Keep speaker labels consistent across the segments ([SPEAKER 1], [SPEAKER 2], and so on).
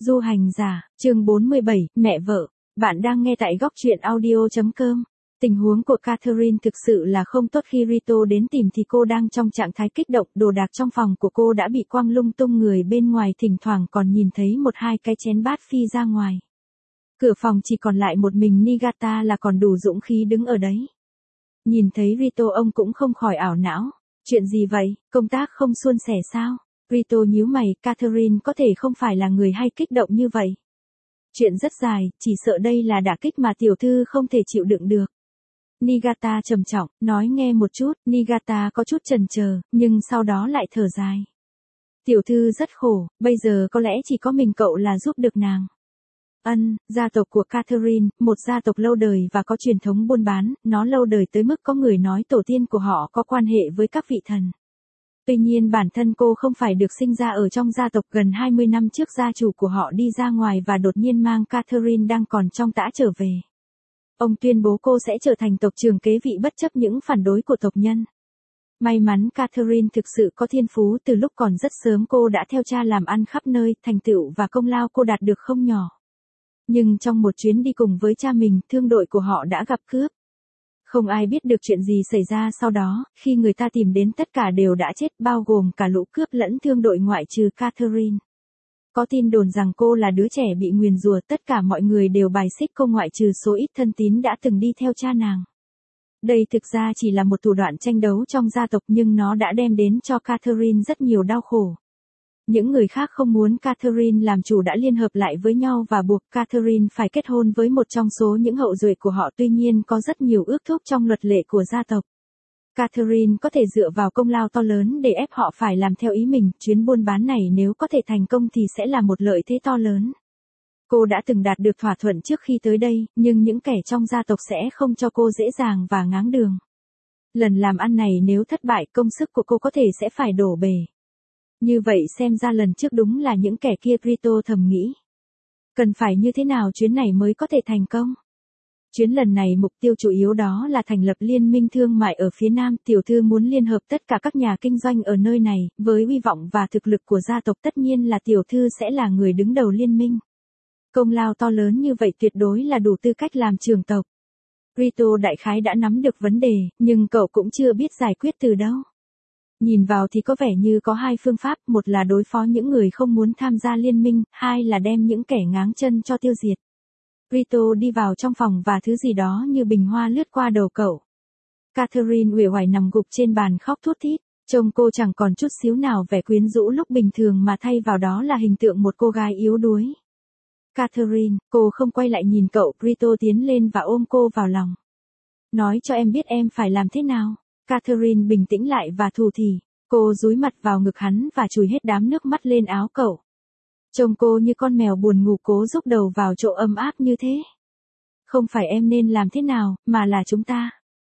[SPEAKER 1] Du hành giả, chương 47, mẹ vợ. Bạn đang nghe tại góc truyện audio.com. Tình huống của Catherine thực sự là không tốt khi Rito đến tìm thì cô đang trong trạng thái kích động, đồ đạc trong phòng của cô đã bị quăng lung tung, người bên ngoài thỉnh thoảng còn nhìn thấy một hai cái chén bát phi ra ngoài. Cửa phòng chỉ còn lại một mình Niigata là còn đủ dũng khí đứng ở đấy. Nhìn thấy Rito ông cũng không khỏi ảo não. Chuyện gì vậy, công tác không suôn sẻ sao? Rito nhíu mày, Catherine có thể không phải là người hay kích động như vậy. Chuyện rất dài, chỉ sợ đây là đả kích mà tiểu thư không thể chịu đựng được. Niigata trầm trọng, nói nghe một chút, Niigata có chút chần chờ, nhưng sau đó lại thở dài. Tiểu thư rất khổ, bây giờ có lẽ chỉ có mình cậu là giúp được nàng. Gia tộc của Catherine, một gia tộc lâu đời và có truyền thống buôn bán, nó lâu đời tới mức có người nói tổ tiên của họ có quan hệ với các vị thần. Tuy nhiên bản thân cô không phải được sinh ra ở trong gia tộc, gần 20 năm trước gia chủ của họ đi ra ngoài và đột nhiên mang Catherine đang còn trong tã trở về. Ông tuyên bố cô sẽ trở thành tộc trưởng kế vị bất chấp những phản đối của tộc nhân. May mắn Catherine thực sự có thiên phú, từ lúc còn rất sớm cô đã theo cha làm ăn khắp nơi, thành tựu và công lao cô đạt được không nhỏ. Nhưng trong một chuyến đi cùng với cha mình, thương đội của họ đã gặp cướp. Không ai biết được chuyện gì xảy ra sau đó, khi người ta tìm đến tất cả đều đã chết, bao gồm cả lũ cướp lẫn thương đội ngoại trừ Catherine. Có tin đồn rằng cô là đứa trẻ bị nguyền rủa, tất cả mọi người đều bài xích cô ngoại trừ số ít thân tín đã từng đi theo cha nàng. Đây thực ra chỉ là một thủ đoạn tranh đấu trong gia tộc, nhưng nó đã đem đến cho Catherine rất nhiều đau khổ. Những người khác không muốn Catherine làm chủ đã liên hợp lại với nhau và buộc Catherine phải kết hôn với một trong số những hậu duệ của họ, tuy nhiên có rất nhiều ước thúc trong luật lệ của gia tộc. Catherine có thể dựa vào công lao to lớn để ép họ phải làm theo ý mình, chuyến buôn bán này nếu có thể thành công thì sẽ là một lợi thế to lớn. Cô đã từng đạt được thỏa thuận trước khi tới đây, nhưng những kẻ trong gia tộc sẽ không cho cô dễ dàng và ngáng đường. Lần làm ăn này nếu thất bại, công sức của cô có thể sẽ phải đổ bể. Như vậy xem ra lần trước đúng là những kẻ kia, Rito thầm nghĩ. Cần phải như thế nào chuyến này mới có thể thành công? Chuyến lần này mục tiêu chủ yếu đó là thành lập liên minh thương mại ở phía Nam, tiểu thư muốn liên hợp tất cả các nhà kinh doanh ở nơi này, với uy vọng và thực lực của gia tộc tất nhiên là tiểu thư sẽ là người đứng đầu liên minh. Công lao to lớn như vậy tuyệt đối là đủ tư cách làm trưởng tộc. Rito đại khái đã nắm được vấn đề, nhưng cậu cũng chưa biết giải quyết từ đâu. Nhìn vào thì có vẻ như có hai phương pháp, một là đối phó những người không muốn tham gia liên minh, hai là đem những kẻ ngáng chân cho tiêu diệt. Rito đi vào trong phòng và thứ gì đó như bình hoa lướt qua đầu cậu. Catherine uể oải nằm gục trên bàn khóc thút thít, trông cô chẳng còn chút xíu nào vẻ quyến rũ lúc bình thường mà thay vào đó là hình tượng một cô gái yếu đuối. Catherine, cô không quay lại nhìn cậu, Rito tiến lên và ôm cô vào lòng. Nói cho em biết em phải làm thế nào. Catherine bình tĩnh lại và thủ thỉ, cô dúi mặt vào ngực hắn và chùi hết đám nước mắt lên áo cậu. Trông cô như con mèo buồn ngủ cố rúc đầu vào chỗ ấm áp như thế. Không phải em nên làm thế nào, mà là chúng ta.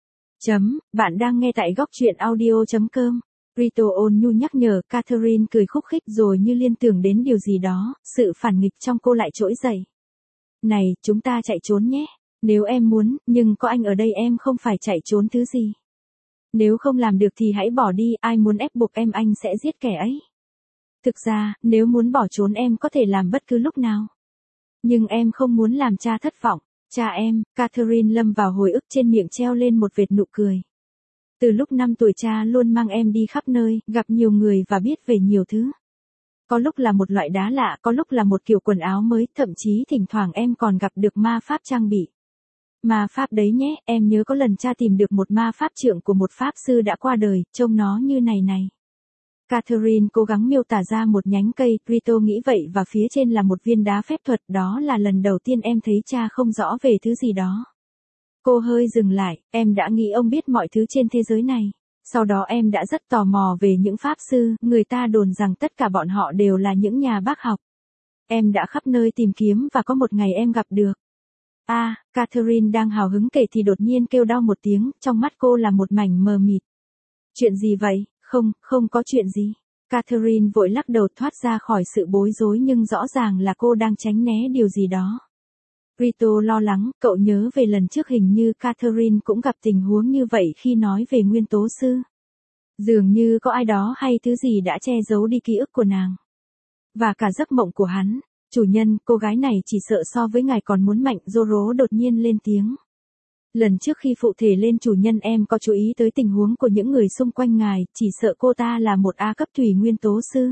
[SPEAKER 1] Bạn đang nghe tại góc truyện audio.com. Rito ôn nhu nhắc nhở, Catherine cười khúc khích rồi như liên tưởng đến điều gì đó, sự phản nghịch trong cô lại trỗi dậy. Này, chúng ta chạy trốn nhé. Nếu em muốn, nhưng có anh ở đây em không phải chạy trốn thứ gì. Nếu không làm được thì hãy bỏ đi, ai muốn ép buộc em anh sẽ giết kẻ ấy. Thực ra, nếu muốn bỏ trốn em có thể làm bất cứ lúc nào. Nhưng em không muốn làm cha thất vọng. Cha em, Catherine lâm vào hồi ức, trên miệng treo lên một vệt nụ cười. Từ lúc 5 tuổi cha luôn mang em đi khắp nơi, gặp nhiều người và biết về nhiều thứ. Có lúc là một loại đá lạ, có lúc là một kiểu quần áo mới, thậm chí thỉnh thoảng em còn gặp được ma pháp trang bị. Ma pháp đấy nhé, em nhớ có lần cha tìm được một ma pháp trượng của một pháp sư đã qua đời, trông nó như này này. Catherine cố gắng miêu tả ra một nhánh cây, Rito nghĩ vậy và phía trên là một viên đá phép thuật, đó là lần đầu tiên em thấy cha không rõ về thứ gì đó. Cô hơi dừng lại, em đã nghĩ ông biết mọi thứ trên thế giới này. Sau đó em đã rất tò mò về những pháp sư, người ta đồn rằng tất cả bọn họ đều là những nhà bác học. Em đã khắp nơi tìm kiếm và có một ngày em gặp được. Catherine đang hào hứng kể thì đột nhiên kêu đau một tiếng, trong mắt cô là một mảnh mờ mịt. Chuyện gì vậy? Không có chuyện gì. Catherine vội lắc đầu thoát ra khỏi sự bối rối, nhưng rõ ràng là cô đang tránh né điều gì đó. Rito lo lắng, cậu nhớ về lần trước hình như Catherine cũng gặp tình huống như vậy khi nói về nguyên tố sư. Dường như có ai đó hay thứ gì đã che giấu đi ký ức của nàng. Và cả giấc mộng của hắn. Chủ nhân, cô gái này chỉ sợ so với ngài còn muốn mạnh, Zoro đột nhiên lên tiếng. Lần trước khi phụ thể lên chủ nhân em có chú ý tới tình huống của những người xung quanh ngài, chỉ sợ cô ta là một A cấp thủy nguyên tố sư.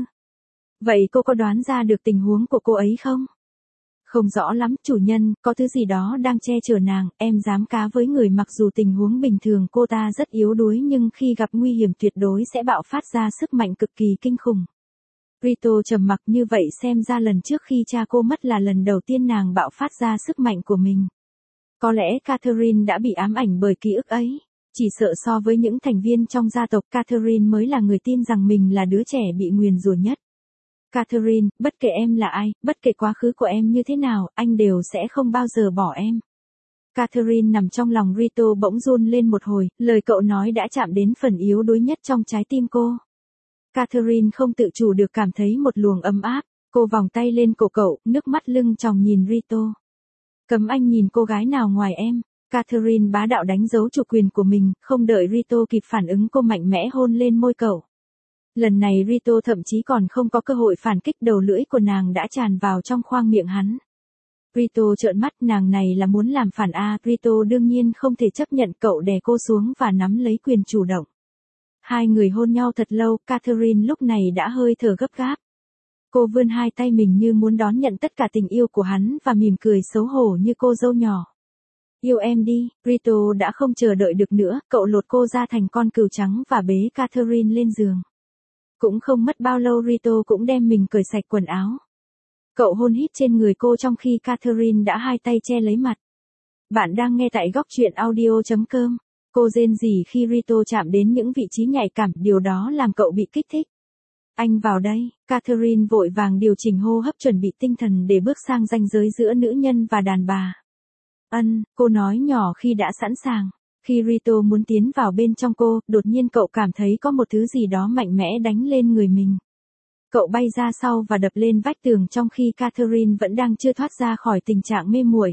[SPEAKER 1] Vậy cô có đoán ra được tình huống của cô ấy không? Không rõ lắm, chủ nhân, có thứ gì đó đang che chở nàng, em dám cá với người mặc dù tình huống bình thường cô ta rất yếu đuối nhưng khi gặp nguy hiểm tuyệt đối sẽ bạo phát ra sức mạnh cực kỳ kinh khủng. Rito trầm mặc như vậy xem ra lần trước khi cha cô mất là lần đầu tiên nàng bạo phát ra sức mạnh của mình. Có lẽ Catherine đã bị ám ảnh bởi ký ức ấy. Chỉ sợ so với những thành viên trong gia tộc Catherine mới là người tin rằng mình là đứa trẻ bị nguyền rủa nhất. Catherine, bất kể em là ai, bất kể quá khứ của em như thế nào, anh đều sẽ không bao giờ bỏ em. Catherine nằm trong lòng Rito bỗng run lên một hồi, lời cậu nói đã chạm đến phần yếu đuối nhất trong trái tim cô. Catherine không tự chủ được cảm thấy một luồng ấm áp, cô vòng tay lên cổ cậu, nước mắt lưng tròng nhìn Rito. Cấm anh nhìn cô gái nào ngoài em. Catherine bá đạo đánh dấu chủ quyền của mình, không đợi Rito kịp phản ứng cô mạnh mẽ hôn lên môi cậu. Lần này Rito thậm chí còn không có cơ hội phản kích, đầu lưỡi của nàng đã tràn vào trong khoang miệng hắn. Rito trợn mắt, nàng này là muốn làm phản a. Rito đương nhiên không thể chấp nhận, cậu đè cô xuống và nắm lấy quyền chủ động. Hai người hôn nhau thật lâu, Catherine lúc này đã hơi thở gấp gáp. Cô vươn hai tay mình như muốn đón nhận tất cả tình yêu của hắn và mỉm cười xấu hổ như cô dâu nhỏ. Yêu em đi, Rito đã không chờ đợi được nữa, cậu lột cô ra thành con cừu trắng và bế Catherine lên giường. Cũng không mất bao lâu Rito cũng đem mình cởi sạch quần áo. Cậu hôn hít trên người cô trong khi Catherine đã hai tay che lấy mặt. Bạn đang nghe tại góc truyện audio.com. Cô rên rỉ khi Rito chạm đến những vị trí nhạy cảm, điều đó làm cậu bị kích thích. Anh vào đây, Catherine vội vàng điều chỉnh hô hấp chuẩn bị tinh thần để bước sang ranh giới giữa nữ nhân và đàn bà. Cô nói nhỏ khi đã sẵn sàng. Khi Rito muốn tiến vào bên trong cô, đột nhiên cậu cảm thấy có một thứ gì đó mạnh mẽ đánh lên người mình. Cậu bay ra sau và đập lên vách tường trong khi Catherine vẫn đang chưa thoát ra khỏi tình trạng mê muội.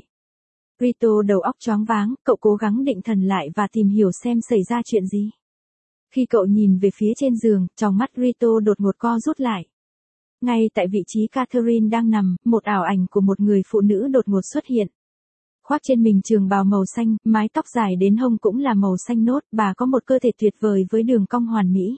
[SPEAKER 1] Rito đầu óc choáng váng, cậu cố gắng định thần lại và tìm hiểu xem xảy ra chuyện gì. Khi cậu nhìn về phía trên giường, tròng mắt Rito đột ngột co rút lại. Ngay tại vị trí Catherine đang nằm, một ảo ảnh của một người phụ nữ đột ngột xuất hiện. Khoác trên mình trường bào màu xanh, mái tóc dài đến hông cũng là màu xanh nốt, bà có một cơ thể tuyệt vời với đường cong hoàn mỹ.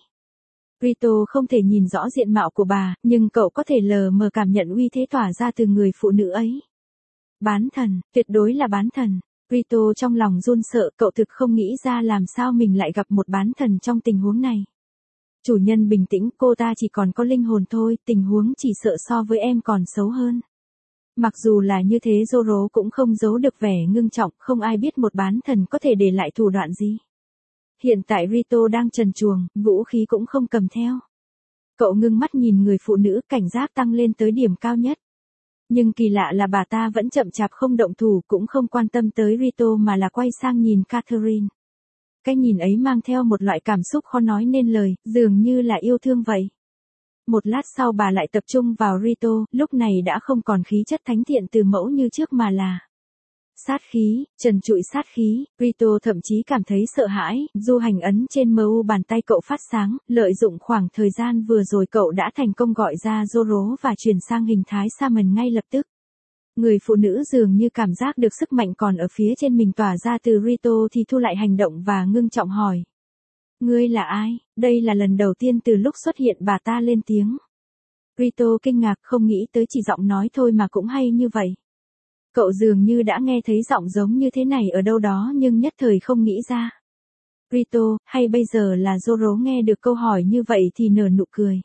[SPEAKER 1] Rito không thể nhìn rõ diện mạo của bà, nhưng cậu có thể lờ mờ cảm nhận uy thế tỏa ra từ người phụ nữ ấy. Bán thần, tuyệt đối là bán thần. Rito trong lòng run sợ, cậu thực không nghĩ ra làm sao mình lại gặp một bán thần trong tình huống này. Chủ nhân bình tĩnh, cô ta chỉ còn có linh hồn thôi, tình huống chỉ sợ so với em còn xấu hơn. Mặc dù là như thế Zoro cũng không giấu được vẻ ngưng trọng, không ai biết một bán thần có thể để lại thủ đoạn gì. Hiện tại Rito đang trần truồng, vũ khí cũng không cầm theo. Cậu ngưng mắt nhìn người phụ nữ, cảnh giác tăng lên tới điểm cao nhất. Nhưng kỳ lạ là bà ta vẫn chậm chạp không động thủ, cũng không quan tâm tới Rito mà là quay sang nhìn Catherine. Cái nhìn ấy mang theo một loại cảm xúc khó nói nên lời, dường như là yêu thương vậy. Một lát sau bà lại tập trung vào Rito, lúc này đã không còn khí chất thánh thiện từ mẫu như trước mà là sát khí, trần trụi sát khí. Rito thậm chí cảm thấy sợ hãi, du hành ấn trên MU bàn tay cậu phát sáng, lợi dụng khoảng thời gian vừa rồi cậu đã thành công gọi ra Zoro và chuyển sang hình thái Shaman ngay lập tức. Người phụ nữ dường như cảm giác được sức mạnh còn ở phía trên mình tỏa ra từ Rito thì thu lại hành động và ngưng trọng hỏi. Ngươi là ai? Đây là lần đầu tiên từ lúc xuất hiện bà ta lên tiếng. Rito kinh ngạc, không nghĩ tới chỉ giọng nói thôi mà cũng hay như vậy. Cậu dường như đã nghe thấy giọng giống như thế này ở đâu đó nhưng nhất thời không nghĩ ra. Rito, hay bây giờ là Zoro nghe được câu hỏi như vậy thì nở nụ cười.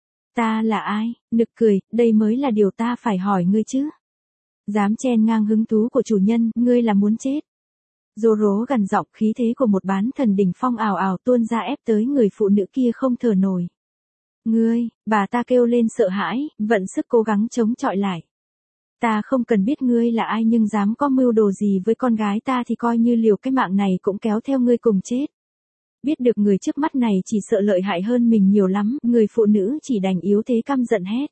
[SPEAKER 1] Ta là ai? Nực cười, đây mới là điều ta phải hỏi ngươi chứ. Dám chen ngang hứng thú của chủ nhân, ngươi là muốn chết. Zoro gằn giọng, khí thế của một bán thần đỉnh phong ào ào tuôn ra ép tới người phụ nữ kia không thở nổi. Ngươi, bà ta kêu lên sợ hãi, vận sức cố gắng chống chọi lại. Ta không cần biết ngươi là ai nhưng dám có mưu đồ gì với con gái ta thì coi như liều cái mạng này cũng kéo theo ngươi cùng chết. Biết được người trước mắt này chỉ sợ lợi hại hơn mình nhiều lắm, người phụ nữ chỉ đành yếu thế căm giận hét.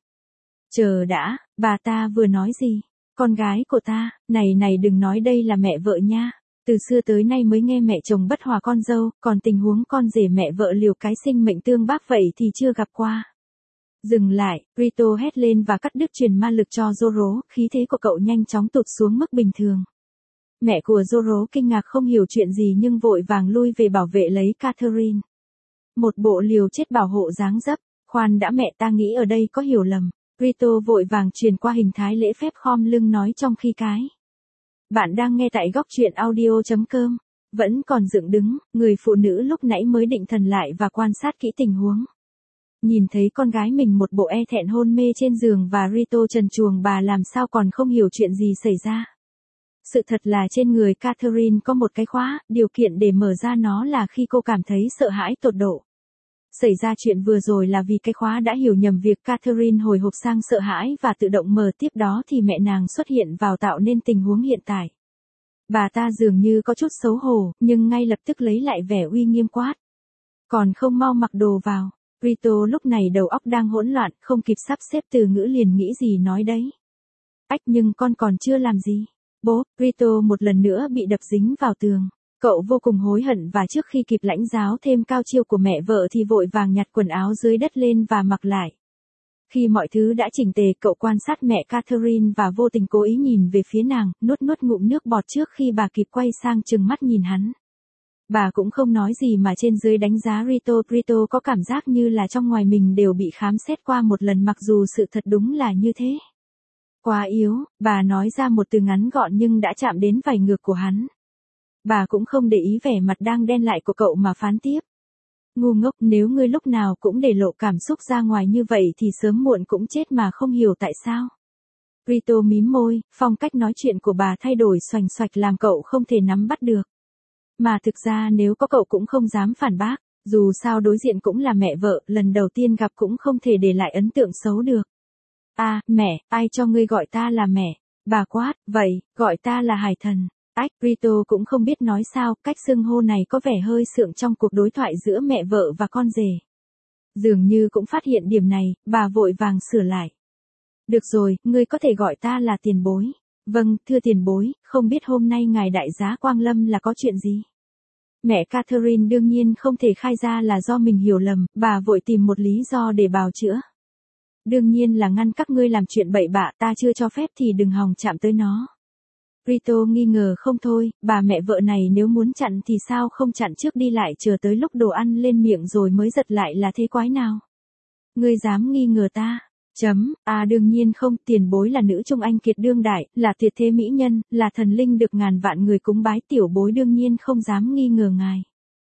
[SPEAKER 1] Chờ đã, bà ta vừa nói gì? Con gái của ta, này đừng nói đây là mẹ vợ nha. Từ xưa tới nay mới nghe mẹ chồng bất hòa con dâu, còn tình huống con rể mẹ vợ liều cái sinh mệnh tương bác vậy thì chưa gặp qua. Dừng lại, Rito hét lên và cắt đứt truyền ma lực cho Zoro, khí thế của cậu nhanh chóng tụt xuống mức bình thường. Mẹ của Zoro kinh ngạc không hiểu chuyện gì nhưng vội vàng lui về bảo vệ lấy Catherine. Một bộ liều chết bảo hộ dáng dấp, khoan đã mẹ ta nghĩ ở đây có hiểu lầm. Rito vội vàng truyền qua hình thái lễ phép khom lưng nói trong khi cái. Bạn đang nghe tại góc truyện audio.com. Vẫn còn dựng đứng, người phụ nữ lúc nãy mới định thần lại và quan sát kỹ tình huống. Nhìn thấy con gái mình một bộ e thẹn hôn mê trên giường và Rito trần truồng, bà làm sao còn không hiểu chuyện gì xảy ra. Sự thật là trên người Catherine có một cái khóa, điều kiện để mở ra nó là khi cô cảm thấy sợ hãi tột độ. Xảy ra chuyện vừa rồi là vì cái khóa đã hiểu nhầm việc Catherine hồi hộp sang sợ hãi và tự động mở, tiếp đó thì mẹ nàng xuất hiện vào tạo nên tình huống hiện tại. Bà ta dường như có chút xấu hổ, nhưng ngay lập tức lấy lại vẻ uy nghiêm quát. Còn không mau mặc đồ vào. Rito lúc này đầu óc đang hỗn loạn, không kịp sắp xếp từ ngữ liền nghĩ gì nói đấy. Ách, nhưng con còn chưa làm gì. Bố, Rito một lần nữa bị đập dính vào tường. Cậu vô cùng hối hận và trước khi kịp lãnh giáo thêm cao chiêu của mẹ vợ thì vội vàng nhặt quần áo dưới đất lên và mặc lại. Khi mọi thứ đã chỉnh tề, cậu quan sát mẹ Catherine và vô tình cố ý nhìn về phía nàng, nuốt ngụm nước bọt trước khi bà kịp quay sang trừng mắt nhìn hắn. Bà cũng không nói gì mà trên dưới đánh giá Rito. Rito có cảm giác như là trong ngoài mình đều bị khám xét qua một lần, mặc dù sự thật đúng là như thế. Quá yếu, bà nói ra một từ ngắn gọn nhưng đã chạm đến vảy ngược của hắn. Bà cũng không để ý vẻ mặt đang đen lại của cậu mà phán tiếp. Ngu ngốc, nếu ngươi lúc nào cũng để lộ cảm xúc ra ngoài như vậy thì sớm muộn cũng chết mà không hiểu tại sao. Rito mím môi, phong cách nói chuyện của bà thay đổi xoành xoạch làm cậu không thể nắm bắt được. Mà thực ra nếu có cậu cũng không dám phản bác, dù sao đối diện cũng là mẹ vợ, lần đầu tiên gặp cũng không thể để lại ấn tượng xấu được. À, mẹ, ai cho ngươi gọi ta là mẹ? Bà quát, vậy, gọi ta là Hải Thần. Ách, Rito cũng không biết nói sao, cách xưng hô này có vẻ hơi sượng trong cuộc đối thoại giữa mẹ vợ và con rể. Dường như cũng phát hiện điểm này, bà vội vàng sửa lại. Được rồi, ngươi có thể gọi ta là tiền bối. Vâng, thưa tiền bối, không biết hôm nay ngài đại giá quang lâm là có chuyện gì? Mẹ Catherine đương nhiên không thể khai ra là do mình hiểu lầm, bà vội tìm một lý do để bào chữa. Đương nhiên là ngăn các ngươi làm chuyện bậy bạ, ta chưa cho phép thì đừng hòng chạm tới nó. Rito nghi ngờ không thôi, bà mẹ vợ này nếu muốn chặn thì sao không chặn trước đi lại chờ tới lúc đồ ăn lên miệng rồi mới giật lại là thế quái nào? Ngươi dám nghi ngờ ta? Đương nhiên không, tiền bối là nữ trung anh kiệt đương đại, là tuyệt thế mỹ nhân, là thần linh được ngàn vạn người cúng bái, tiểu bối đương nhiên không dám nghi ngờ ngài.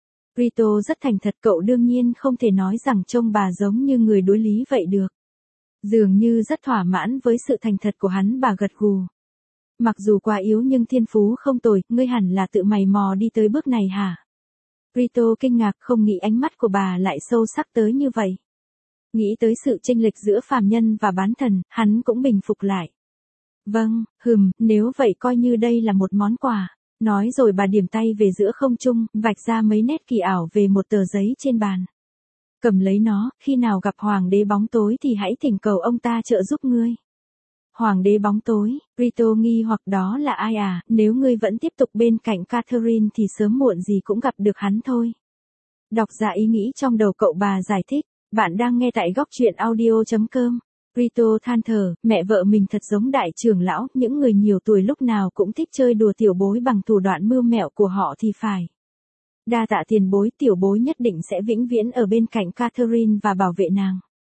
[SPEAKER 1] Rito rất thành thật, cậu đương nhiên không thể nói rằng trông bà giống như người đối lý vậy được. Dường như rất thỏa mãn với sự thành thật của hắn, bà gật gù. Mặc dù quá yếu nhưng thiên phú không tồi, ngươi hẳn là tự mày mò đi tới bước này hả? Rito kinh ngạc, không nghĩ ánh mắt của bà lại sâu sắc tới như vậy. Nghĩ tới sự chênh lệch giữa phàm nhân và bán thần, hắn cũng bình phục lại. Vâng, nếu vậy coi như đây là một món quà. Nói rồi bà điểm tay về giữa không trung, vạch ra mấy nét kỳ ảo về một tờ giấy trên bàn. Cầm lấy nó, khi nào gặp hoàng đế bóng tối thì hãy thỉnh cầu ông ta trợ giúp ngươi. Hoàng đế bóng tối, Rito nghi hoặc đó là ai à, nếu ngươi vẫn tiếp tục bên cạnh Catherine thì sớm muộn gì cũng gặp được hắn thôi. Đọc ra ý nghĩ trong đầu cậu, bà giải thích, bạn đang nghe tại góc truyện audio.com. Rito than thở, mẹ vợ mình thật giống đại trưởng lão, những người nhiều tuổi lúc nào cũng thích chơi đùa tiểu bối bằng thủ đoạn mưu mẹo của họ thì phải. Đa tạ tiền bối, tiểu bối nhất định sẽ vĩnh viễn ở bên cạnh Catherine và bảo vệ nàng.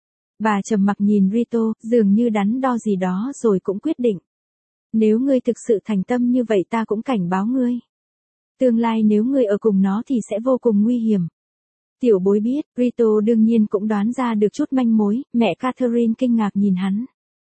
[SPEAKER 1] Bà trầm mặc nhìn Rito, dường như đắn đo gì đó rồi cũng quyết định. Nếu ngươi thực sự thành tâm như vậy ta cũng cảnh báo ngươi. Tương lai nếu ngươi ở cùng nó thì sẽ vô cùng nguy hiểm. Tiểu bối biết, Rito đương nhiên cũng đoán ra được chút manh mối, mẹ Catherine kinh ngạc nhìn hắn.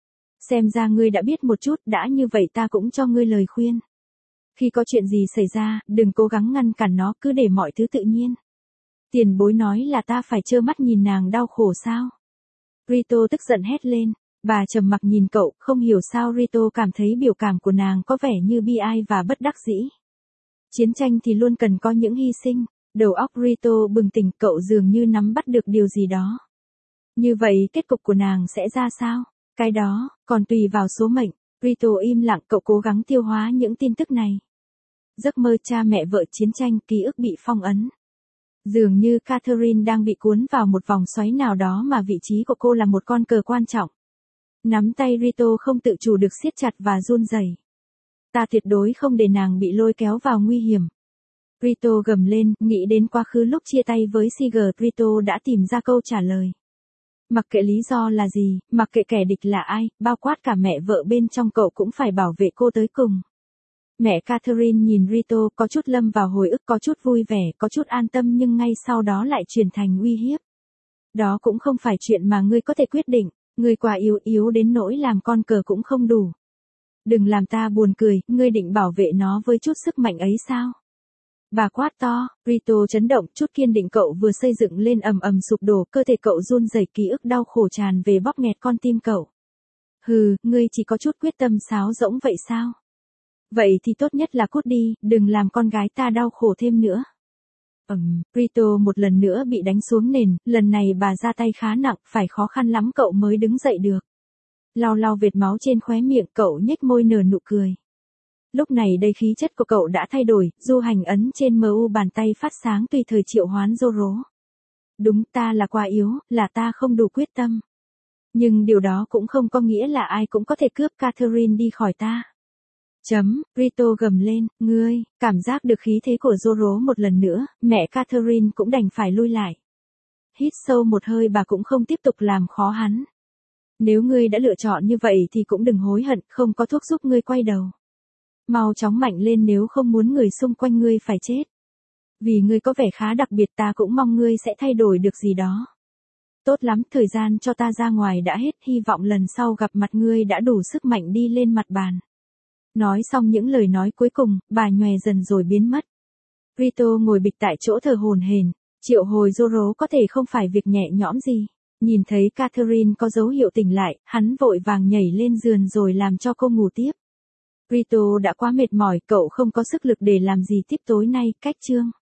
[SPEAKER 1] Xem ra ngươi đã biết một chút, đã như vậy ta cũng cho ngươi lời khuyên. Khi có chuyện gì xảy ra, đừng cố gắng ngăn cản nó, cứ để mọi thứ tự nhiên. Tiền bối nói là ta phải trơ mắt nhìn nàng đau khổ sao? Rito tức giận hét lên, bà trầm mặc nhìn cậu, không hiểu sao Rito cảm thấy biểu cảm của nàng có vẻ như bi ai và bất đắc dĩ. Chiến tranh thì luôn cần có những hy sinh, đầu óc Rito bừng tỉnh, cậu dường như nắm bắt được điều gì đó. Như vậy kết cục của nàng sẽ ra sao? Cái đó, còn tùy vào số mệnh. Rito im lặng, cậu cố gắng tiêu hóa những tin tức này. Giấc mơ cha mẹ vợ, chiến tranh, ký ức bị phong ấn. Dường như Catherine đang bị cuốn vào một vòng xoáy nào đó mà vị trí của cô là một con cờ quan trọng. Nắm tay Rito không tự chủ được siết chặt và run rẩy. Ta tuyệt đối không để nàng bị lôi kéo vào nguy hiểm. Rito gầm lên, nghĩ đến quá khứ lúc chia tay với Seeger, Rito đã tìm ra câu trả lời. Mặc kệ lý do là gì, mặc kệ kẻ địch là ai, bao quát cả mẹ vợ bên trong cậu cũng phải bảo vệ cô tới cùng. Mẹ Catherine nhìn Rito, có chút lâm vào hồi ức, có chút vui vẻ, có chút an tâm nhưng ngay sau đó lại chuyển thành uy hiếp. Đó cũng không phải chuyện mà ngươi có thể quyết định, ngươi quá yếu đến nỗi làm con cờ cũng không đủ. Đừng làm ta buồn cười, ngươi định bảo vệ nó với chút sức mạnh ấy sao? Bà quát to, Rito chấn động, chút kiên định cậu vừa xây dựng lên ầm ầm sụp đổ, cơ thể cậu run rẩy, ký ức đau khổ tràn về bóp nghẹt con tim cậu. Hừ, ngươi chỉ có chút quyết tâm sáo rỗng vậy sao? Vậy thì tốt nhất là cút đi, đừng làm con gái ta đau khổ thêm nữa. Rito một lần nữa bị đánh xuống nền, lần này bà ra tay khá nặng, phải khó khăn lắm cậu mới đứng dậy được. Lau lau vệt máu trên khóe miệng, cậu nhếch môi nở nụ cười. Lúc này đây khí chất của cậu đã thay đổi, du hành ấn trên MU bàn tay phát sáng tùy thời triệu hoán Zoro. Đúng, ta là quá yếu, là ta không đủ quyết tâm. Nhưng điều đó cũng không có nghĩa là ai cũng có thể cướp Catherine đi khỏi ta. Rito gầm lên, ngươi, cảm giác được khí thế của Zoro một lần nữa, mẹ Catherine cũng đành phải lui lại. Hít sâu một hơi, bà cũng không tiếp tục làm khó hắn. Nếu ngươi đã lựa chọn như vậy thì cũng đừng hối hận, không có thuốc giúp ngươi quay đầu. Mau chóng mạnh lên nếu không muốn người xung quanh ngươi phải chết. Vì ngươi có vẻ khá đặc biệt, ta cũng mong ngươi sẽ thay đổi được gì đó. Tốt lắm, thời gian cho ta ra ngoài đã hết, hy vọng lần sau gặp mặt ngươi đã đủ sức mạnh đi lên mặt bàn. Nói xong những lời nói cuối cùng, bà nhòe dần rồi biến mất. Rito ngồi bịch tại chỗ thở hổn hển, triệu hồi Zoro có thể không phải việc nhẹ nhõm gì. Nhìn thấy Catherine có dấu hiệu tỉnh lại, hắn vội vàng nhảy lên giường rồi làm cho cô ngủ tiếp. Rito đã quá mệt mỏi, cậu không có sức lực để làm gì tiếp tối nay, cách chương.